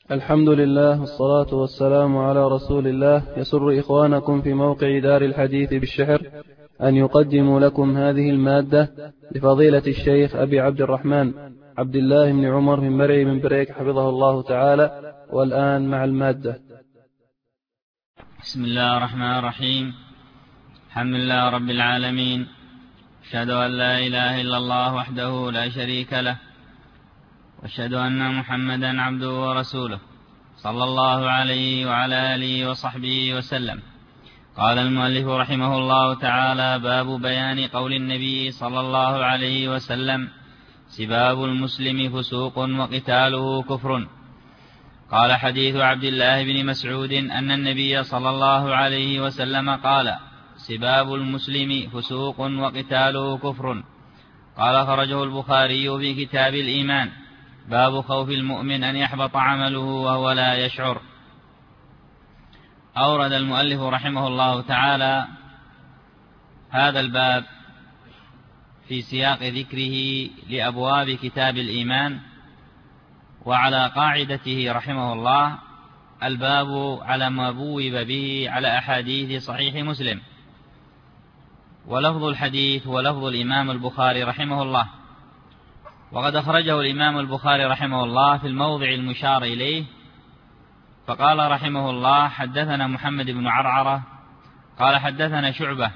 الحمد لله والصلاة والسلام على رسول الله. يسر إخوانكم في موقع دار الحديث بالشحر أن يقدموا لكم هذه المادة لفضيلة الشيخ أبي عبد الرحمن عبد الله بن عمر من مرعي من بريك حفظه الله تعالى. والآن مع المادة. بسم الله الرحمن الرحيم. الحمد لله رب العالمين، أشهد أن لا إله إلا الله وحده لا شريك له، وأشهد أن محمدا عبده ورسوله صلى الله عليه وعلى آله وصحبه وسلم. قال المؤلف رحمه الله تعالى: باب بيان قول النبي صلى الله عليه وسلم: سباب المسلم فسوق وقتاله كفر. قال: حديث عبد الله بن مسعود أن النبي صلى الله عليه وسلم قال: سباب المسلم فسوق وقتاله كفر. قال: خرجه البخاري في كتاب الإيمان، باب خوف المؤمن أن يحبط عمله وهو لا يشعر. أورد المؤلف رحمه الله تعالى هذا الباب في سياق ذكره لأبواب كتاب الإيمان، وعلى قاعدته رحمه الله الباب على ما بوب به على أحاديث صحيح مسلم، ولفظ الحديث ولفظ الإمام البخاري رحمه الله. وقد أخرجه الإمام البخاري رحمه الله في الموضع المشار إليه، فقال رحمه الله: حدثنا محمد بن عرعرة قال حدثنا شعبة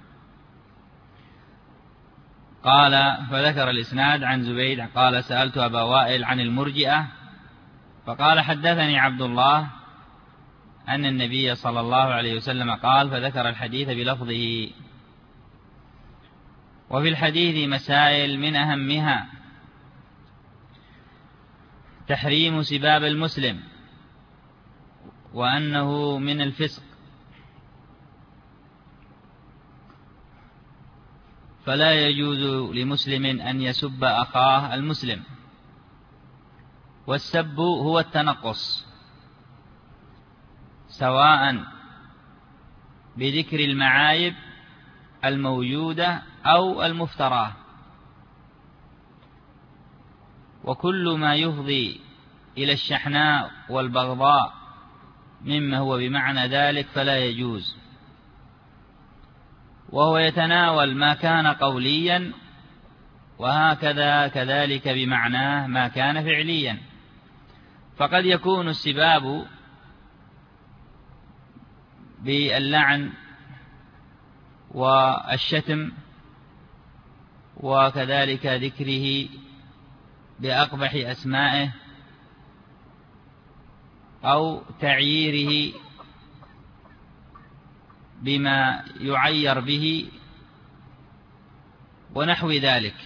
قال، فذكر الإسناد عن زبيد قال: سألت أبا وائل عن المرجئة فقال: حدثني عبد الله أن النبي صلى الله عليه وسلم قال، فذكر الحديث بلفظه. وفي الحديث مسائل من أهمها تحريم سباب المسلم، وأنه من الفسق، فلا يجوز لمسلم أن يسب أخاه المسلم. والسب هو التنقص، سواء بذكر المعايب الموجودة أو المفتراه، وكل ما يفضي إلى الشحناء والبغضاء مما هو بمعنى ذلك فلا يجوز. وهو يتناول ما كان قوليا، وهكذا كذلك بمعناه ما كان فعليا. فقد يكون السباب باللعن والشتم، وكذلك ذكره بأقبح أسمائه أو تعييره بما يعير به ونحو ذلك.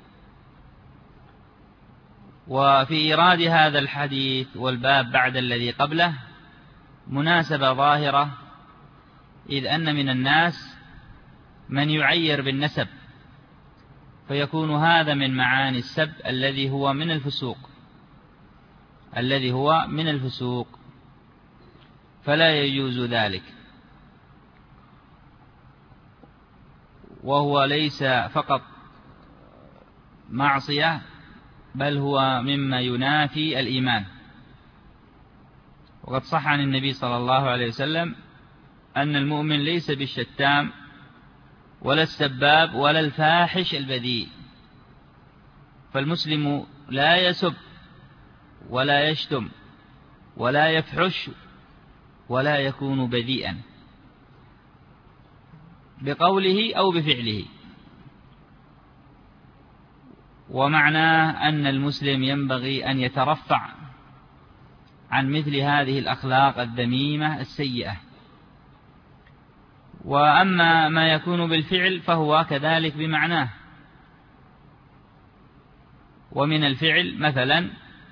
وفي إيراد هذا الحديث والباب بعد الذي قبله مناسبة ظاهرة، إذ أن من الناس من يعير بالنسب، فيكون هذا من معاني السب الذي هو من الفسوق، فلا يجوز ذلك. وهو ليس فقط معصية، بل هو مما ينافي الإيمان. وقد صح عن النبي صلى الله عليه وسلم أن المؤمن ليس بالشتام ولا السباب ولا الفاحش البذيء. فالمسلم لا يسب ولا يشتم ولا يفحش ولا يكون بذيئا بقوله أو بفعله. ومعناه أن المسلم ينبغي أن يترفع عن مثل هذه الأخلاق الذميمة السيئة. وأما ما يكون بالفعل فهو كذلك بمعناه. ومن الفعل مثلا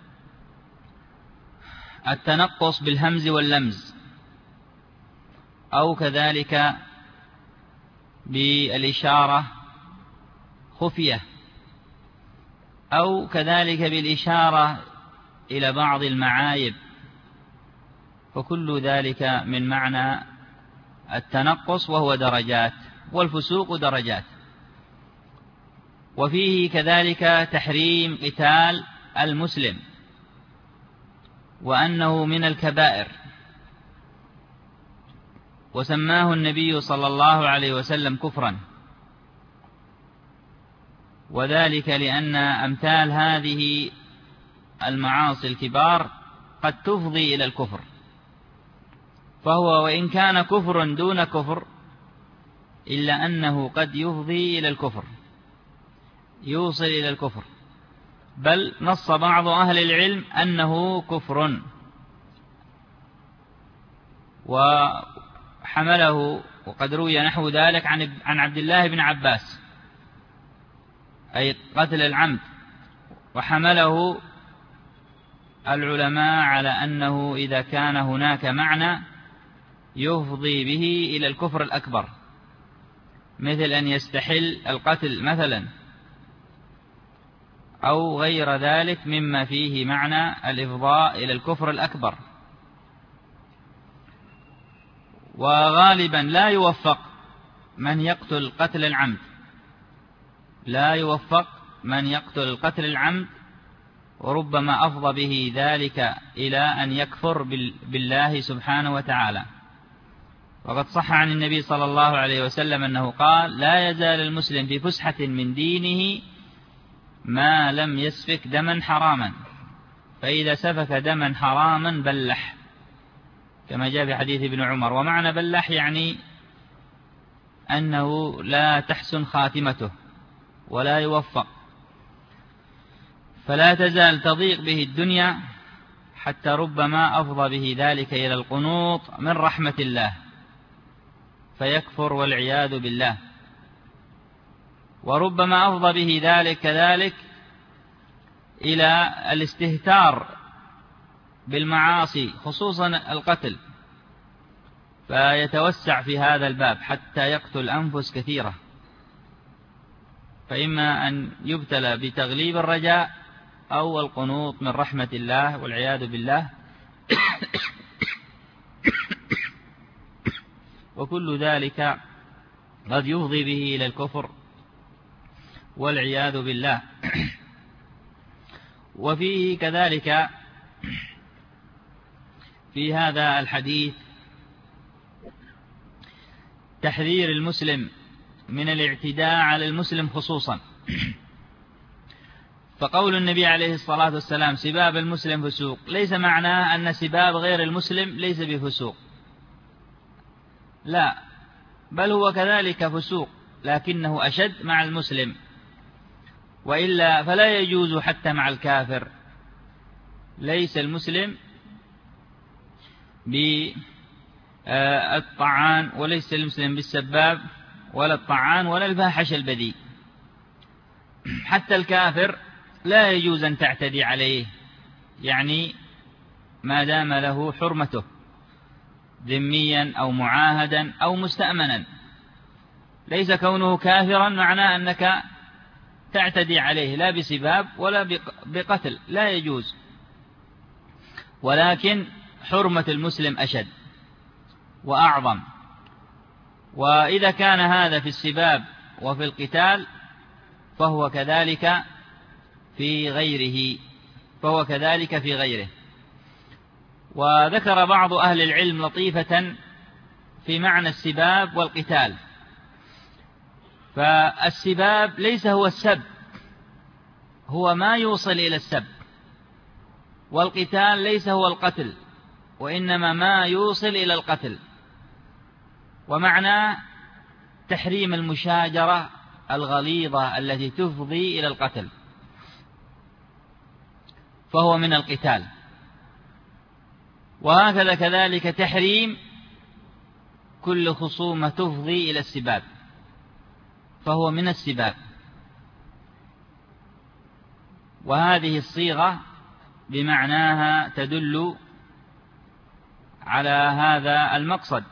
التنقص بالهمز واللمز، أو كذلك بالإشارة خفية، أو كذلك بالإشارة إلى بعض المعايب، فكل ذلك من معنى التنقص، وهو درجات، والفسوق درجات. وفيه كذلك تحريم قتال المسلم، وأنه من الكبائر، وسماه النبي صلى الله عليه وسلم كفرا، وذلك لأن أمثال هذه المعاصي الكبار قد تفضي إلى الكفر، فهو وإن كان كفر دون كفر إلا أنه قد يفضي إلى الكفر، يوصل إلى الكفر، بل نص بعض أهل العلم أنه كفر، وحمله وقد روي نحو ذلك عن عبد الله بن عباس، أي قتل العمد، وحمله العلماء على أنه إذا كان هناك معنى يفضي به إلى الكفر الأكبر، مثل أن يستحل القتل مثلا، أو غير ذلك مما فيه معنى الإفضاء إلى الكفر الأكبر. وغالبا لا يوفق من يقتل قتل العمد، لا يوفق من يقتل القتل العمد، وربما أفضى به ذلك إلى أن يكفر بالله سبحانه وتعالى. وقد صح عن النبي صلى الله عليه وسلم أنه قال: لا يزال المسلم في فسحة من دينه ما لم يسفك دما حراما، فإذا سفك دما حراما بلح، كما جاء في حديث ابن عمر. ومعنى بلح يعني أنه لا تحسن خاتمته ولا يوفق، فلا تزال تضيق به الدنيا حتى ربما أفضى به ذلك إلى القنوط من رحمة الله فيكفر والعياذ بالله، وربما أفضى به ذلك كذلك إلى الاستهتار بالمعاصي خصوصا القتل، فيتوسع في هذا الباب حتى يقتل أنفس كثيرة، فإما أن يبتلى بتغليب الرجاء أو القنوط من رحمة الله والعياذ بالله وكل ذلك قد يفضي به إلى الكفر والعياذ بالله. وفيه كذلك في هذا الحديث تحذير المسلم من الاعتداء على المسلم خصوصا، فقول النبي عليه الصلاة والسلام: سباب المسلم فسوق، ليس معناه أن سباب غير المسلم ليس بفسوق، لا، بل هو كذلك فسوق لكنه أشد مع المسلم، وإلا فلا يجوز حتى مع الكافر. ليس المسلم بالطعان، وليس المسلم بالسباب ولا الطعان ولا الفاحش البذيء، حتى الكافر لا يجوز أن تعتدي عليه، يعني ما دام له حرمته ذميا أو معاهدا أو مستأمنا، ليس كونه كافرا معناه أنك تعتدي عليه لا بسباب ولا بقتل، لا يجوز، ولكن حرمة المسلم أشد وأعظم. وإذا كان هذا في السباب وفي القتال فهو كذلك في غيره. وذكر بعض أهل العلم لطيفة في معنى السباب والقتال، فالسباب ليس هو السب، هو ما يوصل إلى السب، والقتال ليس هو القتل، وإنما ما يوصل إلى القتل، ومعنى تحريم المشاجرة الغليظة التي تفضي إلى القتل فهو من القتال. وهكذا كذلك تحريم كل خصومة تفضي إلى السباب فهو من السباب. وهذه الصيغة بمعناها تدل على هذا المقصد،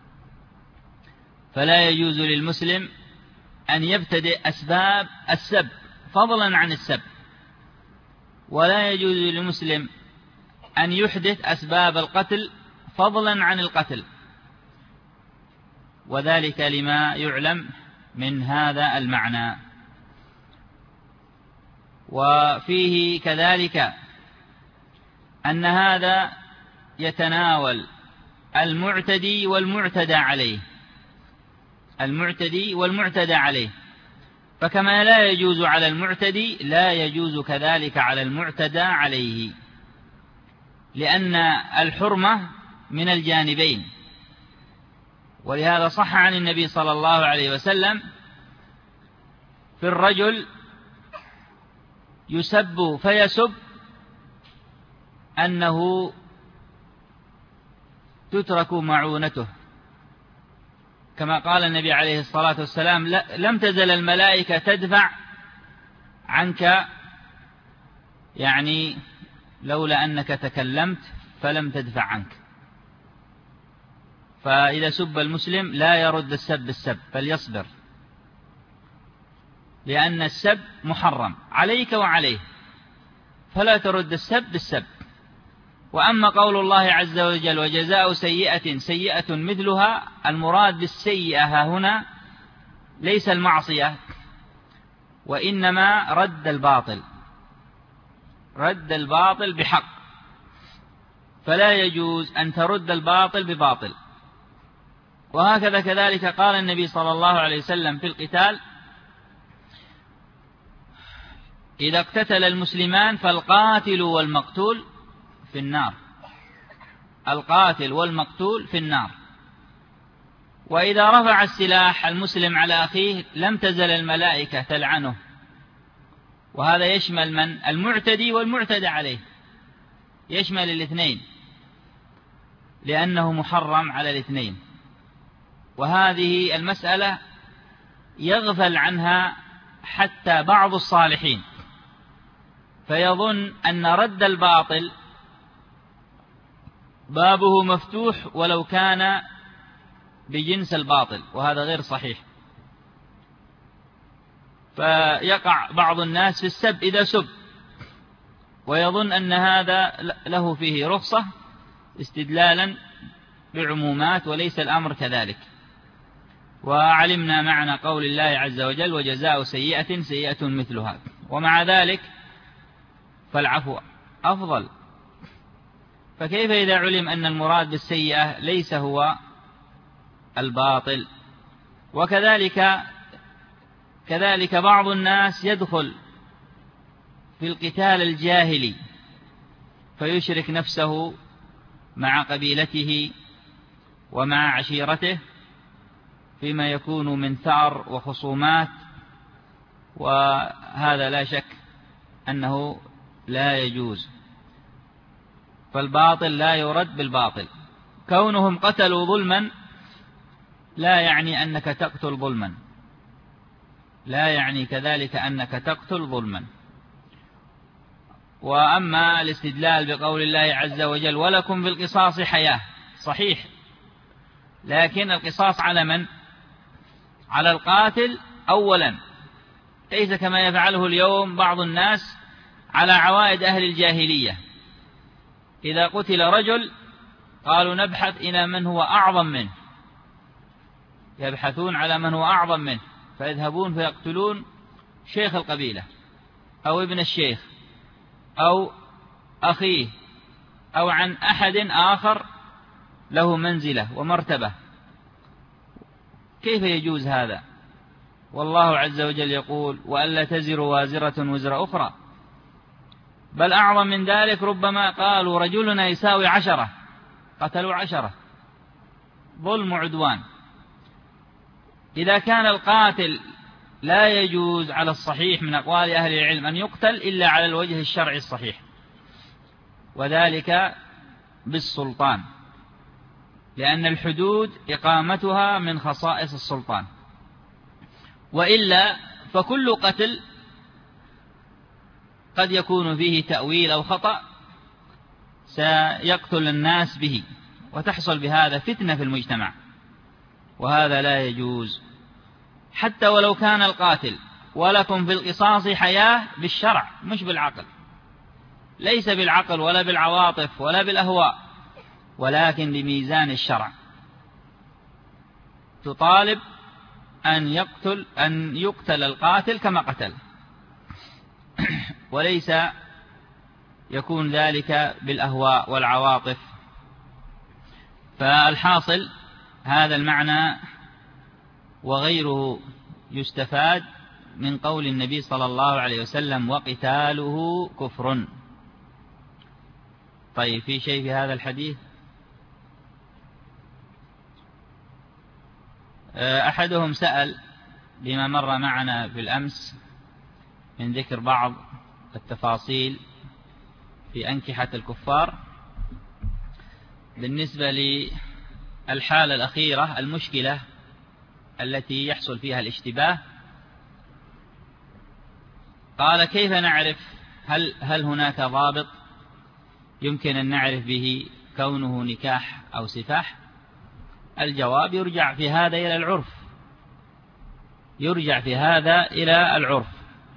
فلا يجوز للمسلم أن يبتدئ أسباب السب فضلا عن السب، ولا يجوز للمسلم أن يحدث أسباب القتل فضلا عن القتل، وذلك لما يعلم من هذا المعنى. وفيه كذلك أن هذا يتناول المعتدي والمعتدى عليه، المعتدي والمعتدى عليه، فكما لا يجوز على المعتدي لا يجوز كذلك على المعتدى عليه، لأن الحرمة من الجانبين. ولهذا صح عن النبي صلى الله عليه وسلم في الرجل يسب فيسب أنه تترك معونته، كما قال النبي عليه الصلاة والسلام: لم تزل الملائكة تدفع عنك، يعني لولا أنك تكلمت فلم تدفع عنك. فإذا سب المسلم لا يرد السب بالسب بل يصبر، لأن السب محرم عليك وعليه، فلا ترد السب بالسب. وأما قول الله عز وجل: وجزاء سيئة سيئة مثلها، المراد بالسيئة هنا ليس المعصية، وإنما رد الباطل، رد الباطل بحق، فلا يجوز أن ترد الباطل بباطل. وهكذا كذلك قال النبي صلى الله عليه وسلم في القتال: إذا اقتتل المسلمان فالقاتل والمقتول في النار، القاتل والمقتول في النار. وإذا رفع السلاح المسلم على أخيه لم تزل الملائكة تلعنه. وهذا يشمل من؟ المعتدي والمعتدى عليه، يشمل الاثنين، لأنه محرم على الاثنين. وهذه المسألة يغفل عنها حتى بعض الصالحين، فيظن أن رد الباطل بابه مفتوح ولو كان بجنس الباطل، وهذا غير صحيح. فيقع بعض الناس في السب إذا سب، ويظن أن هذا له فيه رخصة استدلالا بعمومات، وليس الأمر كذلك. وعلمنا معنى قول الله عز وجل: وجزاء سيئة سيئة مثلها. ومع ذلك فالعفو أفضل. فكيف إذا علم أن المراد بالسيئة ليس هو الباطل؟ وكذلك بعض الناس يدخل في القتال الجاهلي فيشرك نفسه مع قبيلته ومع عشيرته فيما يكون من ثأر وخصومات، وهذا لا شك أنه لا يجوز. فالباطل لا يرد بالباطل. كونهم قتلوا ظلما لا يعني أنك تقتل ظلما، لا يعني كذلك أنك تقتل ظلما. وأما الاستدلال بقول الله عز وجل: ولكم في القصاص حياة، صحيح، لكن القصاص على من؟ على القاتل أولا، ليس كما يفعله اليوم بعض الناس على عوائد أهل الجاهلية. إذا قتل رجل قالوا نبحث إلى من هو أعظم منه، يبحثون على من هو أعظم منه، فيذهبون فيقتلون شيخ القبيلة أو ابن الشيخ أو أخيه أو عن أحد آخر له منزلة ومرتبة. كيف يجوز هذا؟ والله عز وجل يقول: وألا تزر وازرة وزر أخرى. بل أعظم من ذلك، ربما قالوا رجلنا يساوي 10، قتلوا 10، ظلم وعدوان. إذا كان القاتل لا يجوز على الصحيح من أقوال أهل العلم أن يقتل إلا على الوجه الشرعي الصحيح، وذلك بالسلطان، لأن الحدود إقامتها من خصائص السلطان. وإلا فكل قتل قد يكون فيه تأويل أو خطأ سيقتل الناس به، وتحصل بهذا فتنة في المجتمع، وهذا لا يجوز. حتى ولو كان القاتل ولكم في القصاص حياة بالشرع مش بالعقل، ليس بالعقل ولا بالعواطف ولا بالأهواء، ولكن بميزان الشرع. تطالب أن يقتل القاتل كما قتل، وليس يكون ذلك بالأهواء والعواطف. فالحاصل هذا المعنى وغيره يستفاد من قول النبي صلى الله عليه وسلم: وقتاله كفر. طيب، في شيء في هذا الحديث؟ أحدهم سأل بما مر معنا في الأمس من ذكر بعض التفاصيل في أنكحة الكفار بالنسبة للحالة الأخيرة، المشكلة التي يحصل فيها الاشتباه. قال: كيف نعرف هل هناك ضابط يمكن أن نعرف به كونه نكاح أو سفاح؟ الجواب: يرجع في هذا إلى العرف، يرجع في هذا إلى العرف.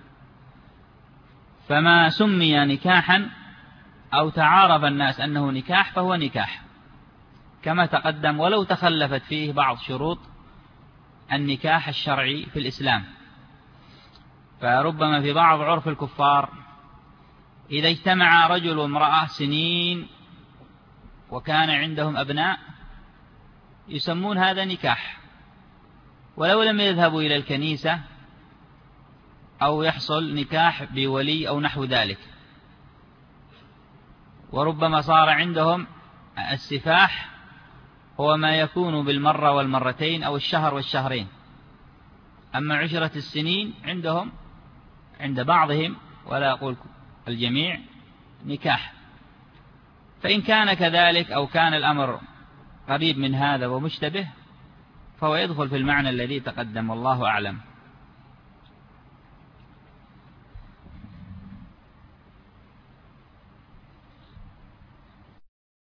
فما سمي نكاحا أو تعارف الناس أنه نكاح فهو نكاح كما تقدم، ولو تخلفت فيه بعض شروط النكاح الشرعي في الإسلام. فربما في بعض عرف الكفار إذا اجتمع رجل وامرأة سنين وكان عندهم أبناء يسمون هذا نكاح، ولو لم يذهبوا إلى الكنيسة أو يحصل نكاح بولي أو نحو ذلك. وربما صار عندهم السفاح هو ما يكون بالمرة والمرتين أو الشهر والشهرين، أما عشرة السنين عندهم عند بعضهم ولا أقول الجميع نكاح. فإن كان كذلك أو كان الأمر قريب من هذا ومشتبه فهو يدخل في المعنى الذي تقدم، والله أعلم.